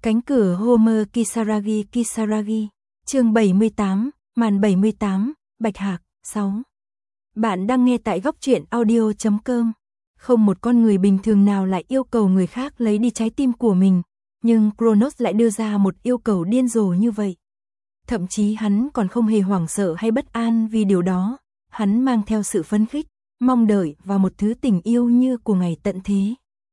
Cánh cửa Homer Kisaragi, chương 78, màn 78, Bạch Hạc, 6. Bạn đang nghe tại góc truyện audio.com. Không một con người bình thường nào lại yêu cầu người khác lấy đi trái tim của mình, nhưng Kronos lại đưa ra một yêu cầu điên rồ như vậy. Thậm chí hắn còn không hề hoảng sợ hay bất an vì điều đó, hắn mang theo sự phấn khích, mong đợi và một thứ tình yêu như của ngày tận thế.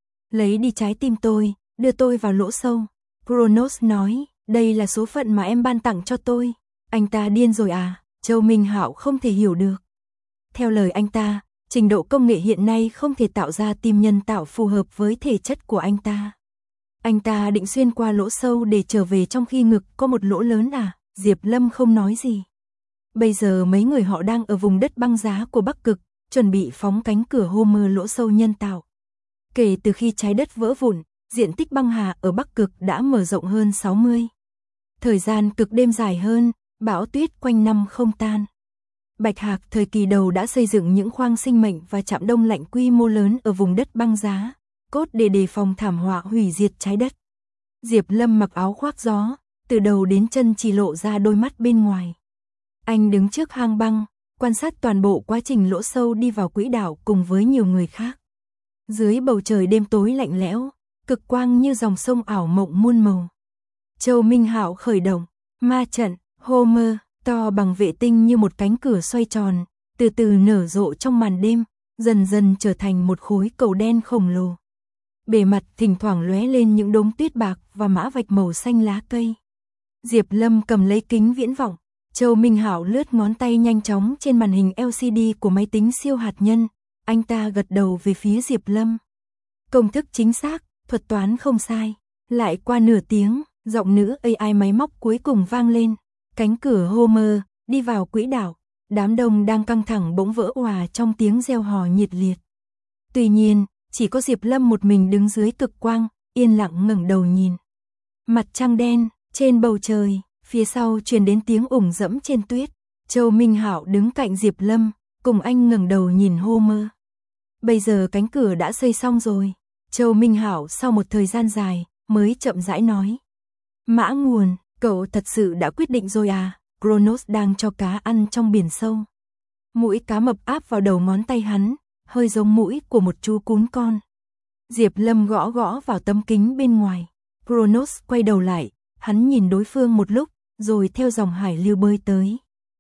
Lấy đi trái tim tôi, đưa tôi vào lỗ sâu. Kronos nói, đây là số phận mà em ban tặng cho tôi. Anh ta điên rồi à? Châu Minh Hạo không thể hiểu được. Theo lời anh ta, trình độ công nghệ hiện nay không thể tạo ra tim nhân tạo phù hợp với thể chất của anh ta. Anh ta định xuyên qua lỗ sâu để trở về trong khi ngực có một lỗ lớn à? Diệp Lâm không nói gì. Bây giờ mấy người họ đang ở vùng đất băng giá của Bắc Cực, chuẩn bị phóng cánh cửa Homer lỗ sâu nhân tạo. Kể từ khi trái đất vỡ vụn, diện tích băng hà ở Bắc Cực đã mở rộng hơn 60. Thời gian cực đêm dài hơn, bão tuyết quanh năm không tan. Bạch Hạc thời kỳ đầu đã xây dựng những khoang sinh mệnh và trạm đông lạnh quy mô lớn ở vùng đất băng giá, cốt để đề phòng thảm họa hủy diệt trái đất. Diệp Lâm mặc áo khoác gió, từ đầu đến chân chỉ lộ ra đôi mắt bên ngoài. Anh đứng trước hang băng, quan sát toàn bộ quá trình lỗ sâu đi vào quỹ đạo cùng với nhiều người khác. Dưới bầu trời đêm tối lạnh lẽo, cực quang như dòng sông ảo mộng muôn màu. Châu Minh Hạo khởi động, ma trận, Homer, to bằng vệ tinh như một cánh cửa xoay tròn, từ từ nở rộ trong màn đêm, dần dần trở thành một khối cầu đen khổng lồ. Bề mặt thỉnh thoảng lóe lên những đốm tuyết bạc và mã vạch màu xanh lá cây. Diệp Lâm cầm lấy kính viễn vọng, Châu Minh Hạo lướt ngón tay nhanh chóng trên màn hình LCD của máy tính siêu hạt nhân, anh ta gật đầu về phía Diệp Lâm. Công thức chính xác, thuật toán không sai. Lại qua nửa tiếng, giọng nữ AI máy móc cuối cùng vang lên. Cánh cửa Homer đi vào quỹ đạo, đám đông đang căng thẳng bỗng vỡ òa trong tiếng reo hò nhiệt liệt. Tuy nhiên, chỉ có Diệp Lâm một mình đứng dưới cực quang, yên lặng ngẩng đầu nhìn. Mặt trăng đen, trên bầu trời, phía sau truyền đến tiếng ủng dẫm trên tuyết. Châu Minh Hạo đứng cạnh Diệp Lâm, cùng anh ngẩng đầu nhìn Homer. Bây giờ cánh cửa đã xây xong rồi. Châu Minh Hạo sau một thời gian dài, mới chậm rãi nói. Mã Nguồn, cậu thật sự đã quyết định rồi à? Kronos đang cho cá ăn trong biển sâu. Mũi cá mập áp vào đầu ngón tay hắn, hơi giống mũi của một chú cún con. Diệp Lâm gõ gõ vào tấm kính bên ngoài. Kronos quay đầu lại, hắn nhìn đối phương một lúc, rồi theo dòng hải lưu bơi tới.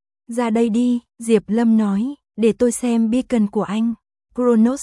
Ra đây đi, Diệp Lâm nói, để tôi xem beacon của anh. Kronos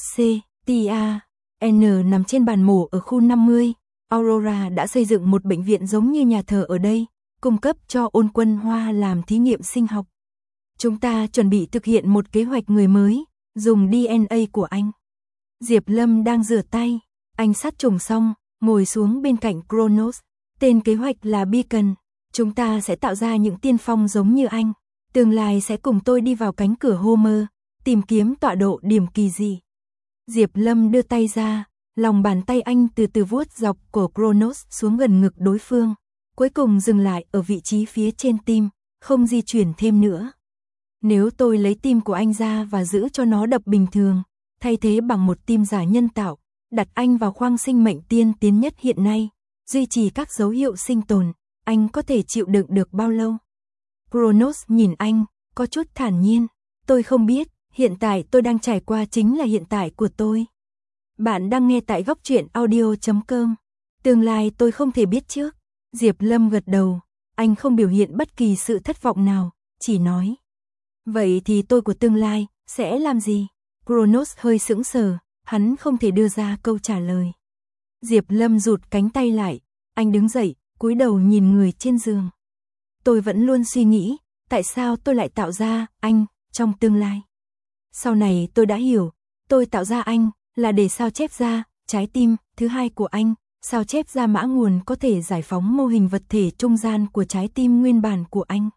N nằm trên bàn mổ ở khu 50. Aurora đã xây dựng một bệnh viện giống như nhà thờ ở đây, cung cấp cho Ôn Quân Hoa làm thí nghiệm sinh học. Chúng ta chuẩn bị thực hiện một kế hoạch người mới, dùng DNA của anh. Diệp Lâm đang rửa tay, anh sát trùng xong, ngồi xuống bên cạnh Kronos. Tên kế hoạch là Beacon, chúng ta sẽ tạo ra những tiên phong giống như anh. Tương lai sẽ cùng tôi đi vào cánh cửa Homer, tìm kiếm tọa độ điểm kỳ dị. Diệp Lâm đưa tay ra, lòng bàn tay anh từ từ vuốt dọc cổ Kronos xuống gần ngực đối phương, cuối cùng dừng lại ở vị trí phía trên tim, không di chuyển thêm nữa. Nếu tôi lấy tim của anh ra và giữ cho nó đập bình thường, thay thế bằng một tim giả nhân tạo, đặt anh vào khoang sinh mệnh tiên tiến nhất hiện nay, duy trì các dấu hiệu sinh tồn, anh có thể chịu đựng được bao lâu? Kronos nhìn anh, có chút thản nhiên, tôi không biết. Hiện tại tôi đang trải qua chính là hiện tại của tôi. Bạn đang nghe tại góc truyện audio.com. Tương lai tôi không thể biết trước. Diệp Lâm gật đầu, anh không biểu hiện bất kỳ sự thất vọng nào, chỉ nói. Vậy thì tôi của tương lai, sẽ làm gì? Kronos hơi sững sờ, hắn không thể đưa ra câu trả lời. Diệp Lâm rụt cánh tay lại, anh đứng dậy, cúi đầu nhìn người trên giường. Tôi vẫn luôn suy nghĩ, tại sao tôi lại tạo ra anh trong tương lai. Sau này tôi đã hiểu, tôi tạo ra anh là để sao chép ra trái tim thứ hai của anh, sao chép ra Mã Nguồn có thể giải phóng mô hình vật thể trung gian của trái tim nguyên bản của anh.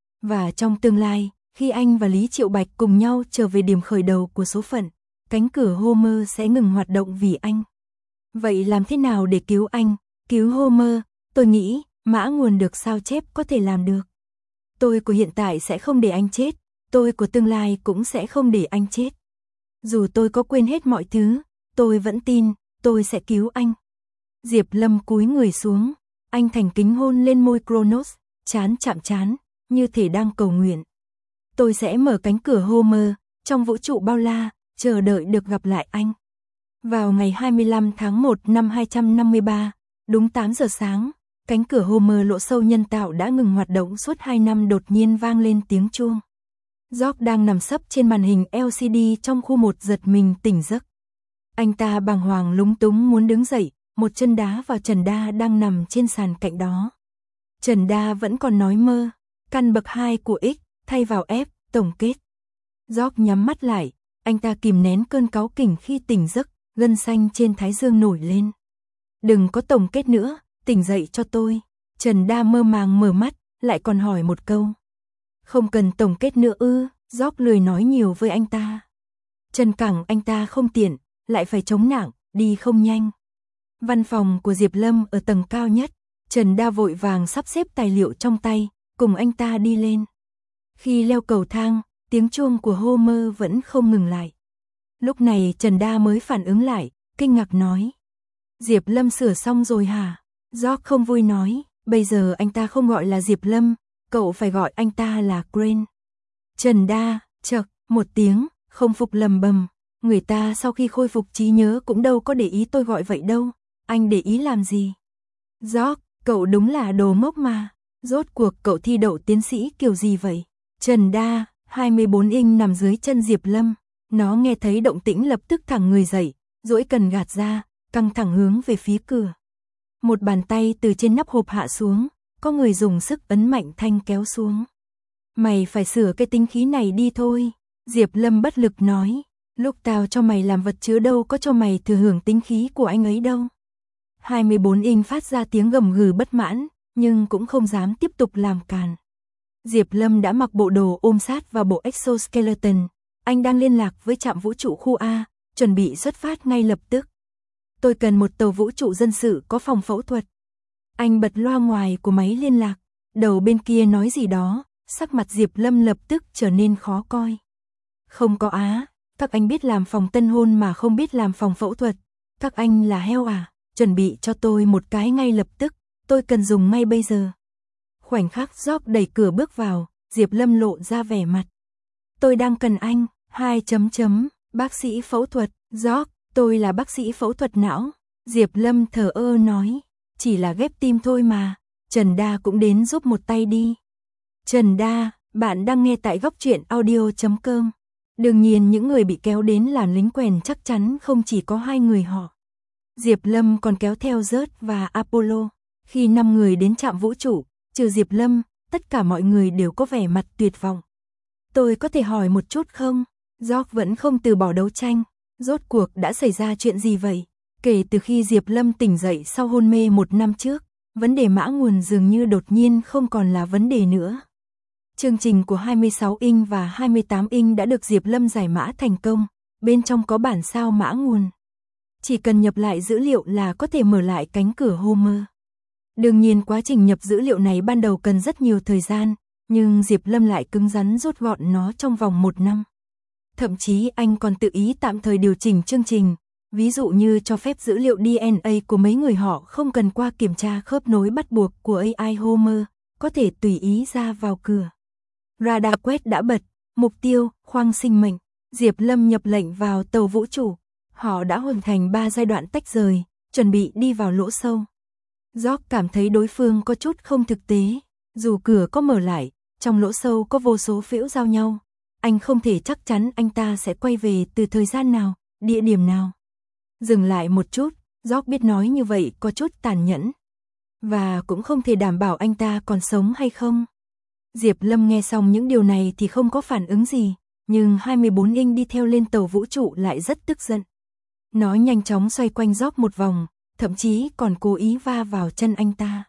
Và trong tương lai, khi anh và Lý Triệu Bạch cùng nhau trở về điểm khởi đầu của số phận, cánh cửa Homer sẽ ngừng hoạt động vì anh. Vậy làm thế nào để cứu anh, cứu Homer? Tôi nghĩ Mã Nguồn được sao chép có thể làm được. Tôi của hiện tại sẽ không để anh chết. Tôi của tương lai cũng sẽ không để anh chết. Dù tôi có quên hết mọi thứ, tôi vẫn tin, tôi sẽ cứu anh. Diệp Lâm cúi người xuống, Anh thành kính hôn lên môi Kronos, trán chạm trán, như thể đang cầu nguyện. Tôi sẽ mở cánh cửa Homer, trong vũ trụ bao la, chờ đợi được gặp lại anh. Vào ngày 25 tháng 1 năm 253, đúng 8 giờ sáng, cánh cửa Homer lỗ sâu nhân tạo đã ngừng hoạt động suốt 2 năm đột nhiên vang lên tiếng chuông. George đang nằm sấp trên màn hình LCD trong khu một giật mình tỉnh giấc. Anh ta bàng hoàng lúng túng muốn đứng dậy, một chân đá vào Trần Đa đang nằm trên sàn cạnh đó. Trần Đa vẫn còn nói mơ, căn bậc 2 của X, thay vào F, tổng kết. George nhắm mắt lại, anh ta kìm nén cơn cáu kỉnh khi tỉnh giấc, gân xanh trên thái dương nổi lên. Đừng có tổng kết nữa, tỉnh dậy cho tôi. Trần Đa mơ màng mở mắt, lại còn hỏi một câu. Không cần tổng kết nữa ư? George lười nói nhiều với anh ta. Chân cẳng anh ta không tiện, lại phải chống nặng, đi không nhanh. Văn phòng của Diệp Lâm ở tầng cao nhất, Trần Đa vội vàng sắp xếp tài liệu trong tay, cùng anh ta đi lên. Khi leo cầu thang, tiếng chuông của Homer vẫn không ngừng lại. Lúc này Trần Đa mới phản ứng lại, kinh ngạc nói. Diệp Lâm sửa xong rồi hả? George không vui nói, bây giờ anh ta không gọi là Diệp Lâm, cậu phải gọi anh ta là Crane. Trần Đa, chậc, một tiếng, không phục lầm bầm. Người ta sau khi khôi phục trí nhớ cũng đâu có để ý tôi gọi vậy đâu, anh để ý làm gì? George, cậu đúng là đồ ngốc mà, rốt cuộc cậu thi đậu tiến sĩ kiểu gì vậy? Trần Đa, 24 inch nằm dưới chân Diệp Lâm, nó nghe thấy động tĩnh lập tức thẳng người dậy, duỗi cần gạt ra, căng thẳng hướng về phía cửa. Một bàn tay từ trên nắp hộp hạ xuống, có người dùng sức ấn mạnh thanh kéo xuống. Mày phải sửa cái tính khí này đi thôi, Diệp Lâm bất lực nói. Lúc tao cho mày làm vật chứa đâu có cho mày thừa hưởng tính khí của anh ấy đâu. 24 inch phát ra tiếng gầm gừ bất mãn, nhưng cũng không dám tiếp tục làm càn. Diệp Lâm đã mặc bộ đồ ôm sát vào bộ exoskeleton, anh đang liên lạc với trạm vũ trụ khu A, chuẩn bị xuất phát ngay lập tức. Tôi cần một tàu vũ trụ dân sự có phòng phẫu thuật. Anh bật loa ngoài của máy liên lạc, đầu bên kia nói gì đó, sắc mặt Diệp Lâm lập tức trở nên khó coi. Không có á. Các anh biết làm phòng tân hôn mà không biết làm phòng phẫu thuật. Các anh là heo à? Chuẩn bị cho tôi một cái ngay lập tức. Tôi cần dùng ngay bây giờ. Khoảnh khắc George đẩy cửa bước vào, Diệp Lâm lộ ra vẻ mặt. Tôi đang cần anh. 2 chấm chấm. Bác sĩ phẫu thuật. George, tôi là bác sĩ phẫu thuật não. Diệp Lâm thờ ơ nói. Chỉ là ghép tim thôi mà. Trần Đa cũng đến giúp một tay đi. Trần Đa, bạn đang nghe tại góc truyện audio.com. Đương nhiên những người bị kéo đến làn lính quèn chắc chắn không chỉ có 2 người họ. Diệp Lâm còn kéo theo Zeus và Apollo. Khi 5 người đến trạm vũ trụ, trừ Diệp Lâm, tất cả mọi người đều có vẻ mặt tuyệt vọng. Tôi có thể hỏi một chút không? George vẫn không từ bỏ đấu tranh. Rốt cuộc đã xảy ra chuyện gì vậy? Kể từ khi Diệp Lâm tỉnh dậy sau hôn mê 1 năm trước, vấn đề mã nguồn dường như đột nhiên không còn là vấn đề nữa. Chương trình của 26 inch và 28 inch đã được Diệp Lâm giải mã thành công, bên trong có bản sao mã nguồn. Chỉ cần nhập lại dữ liệu là có thể mở lại cánh cửa Homer. Đương nhiên quá trình nhập dữ liệu này ban đầu cần rất nhiều thời gian, nhưng Diệp Lâm lại cứng rắn rút gọn nó trong vòng 1 năm. Thậm chí anh còn tự ý tạm thời điều chỉnh chương trình, ví dụ như cho phép dữ liệu DNA của mấy người họ không cần qua kiểm tra khớp nối bắt buộc của AI Homer, có thể tùy ý ra vào cửa. Radar quét đã bật, mục tiêu, khoang sinh mệnh. Diệp Lâm nhập lệnh vào tàu vũ trụ. Họ đã hoàn thành 3 giai đoạn tách rời, chuẩn bị đi vào lỗ sâu. George cảm thấy đối phương có chút không thực tế. Dù cửa có mở lại, trong lỗ sâu có vô số phễu giao nhau. Anh không thể chắc chắn anh ta sẽ quay về từ thời gian nào, địa điểm nào. Dừng lại một chút, George biết nói như vậy có chút tàn nhẫn. Và cũng không thể đảm bảo anh ta còn sống hay không. Diệp Lâm nghe xong những điều này thì không có phản ứng gì, nhưng 24 inch đi theo lên tàu vũ trụ lại rất tức giận. Nó nhanh chóng xoay quanh George một vòng, thậm chí còn cố ý va vào chân anh ta.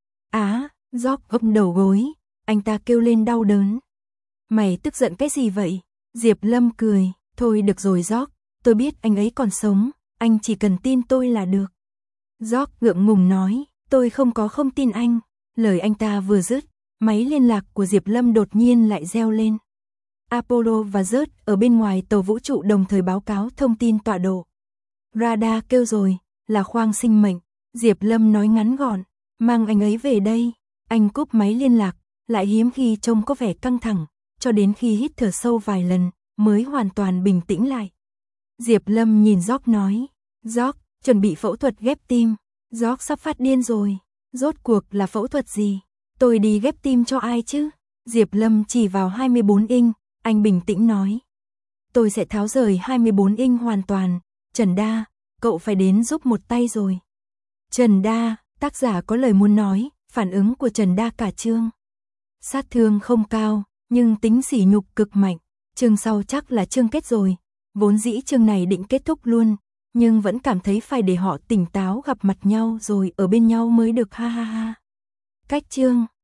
George gấp đầu gối, anh ta kêu lên đau đớn. Mày tức giận cái gì vậy? Diệp Lâm cười, thôi được rồi George, tôi biết anh ấy còn sống, anh chỉ cần tin tôi là được. George ngượng ngùng nói, tôi không tin anh. Lời anh ta vừa dứt, máy liên lạc của Diệp Lâm đột nhiên lại reo lên. Apollo và Zeus ở bên ngoài tàu vũ trụ đồng thời báo cáo thông tin tọa độ. Radar kêu rồi, là khoang sinh mệnh. Diệp Lâm nói ngắn gọn. Mang anh ấy về đây. Anh cúp máy liên lạc, lại hiếm khi trông có vẻ căng thẳng, cho đến khi hít thở sâu vài lần, mới hoàn toàn bình tĩnh lại. Diệp Lâm nhìn George nói, George, chuẩn bị phẫu thuật ghép tim. George sắp phát điên rồi, rốt cuộc là phẫu thuật gì? Tôi đi ghép tim cho ai chứ? Diệp Lâm chỉ vào 24 inch, anh bình tĩnh nói. Tôi sẽ tháo rời 24 inch hoàn toàn. Trần Đa, cậu phải đến giúp một tay rồi. Trần Đa, tác giả có lời muốn nói, phản ứng của Trần Đa cả chương. Sát thương không cao, nhưng tính sỉ nhục cực mạnh. Chương sau chắc là chương kết rồi. Vốn dĩ chương này định kết thúc luôn, nhưng vẫn cảm thấy phải để họ tỉnh táo gặp mặt nhau rồi ở bên nhau mới được, ha ha ha. Cách chương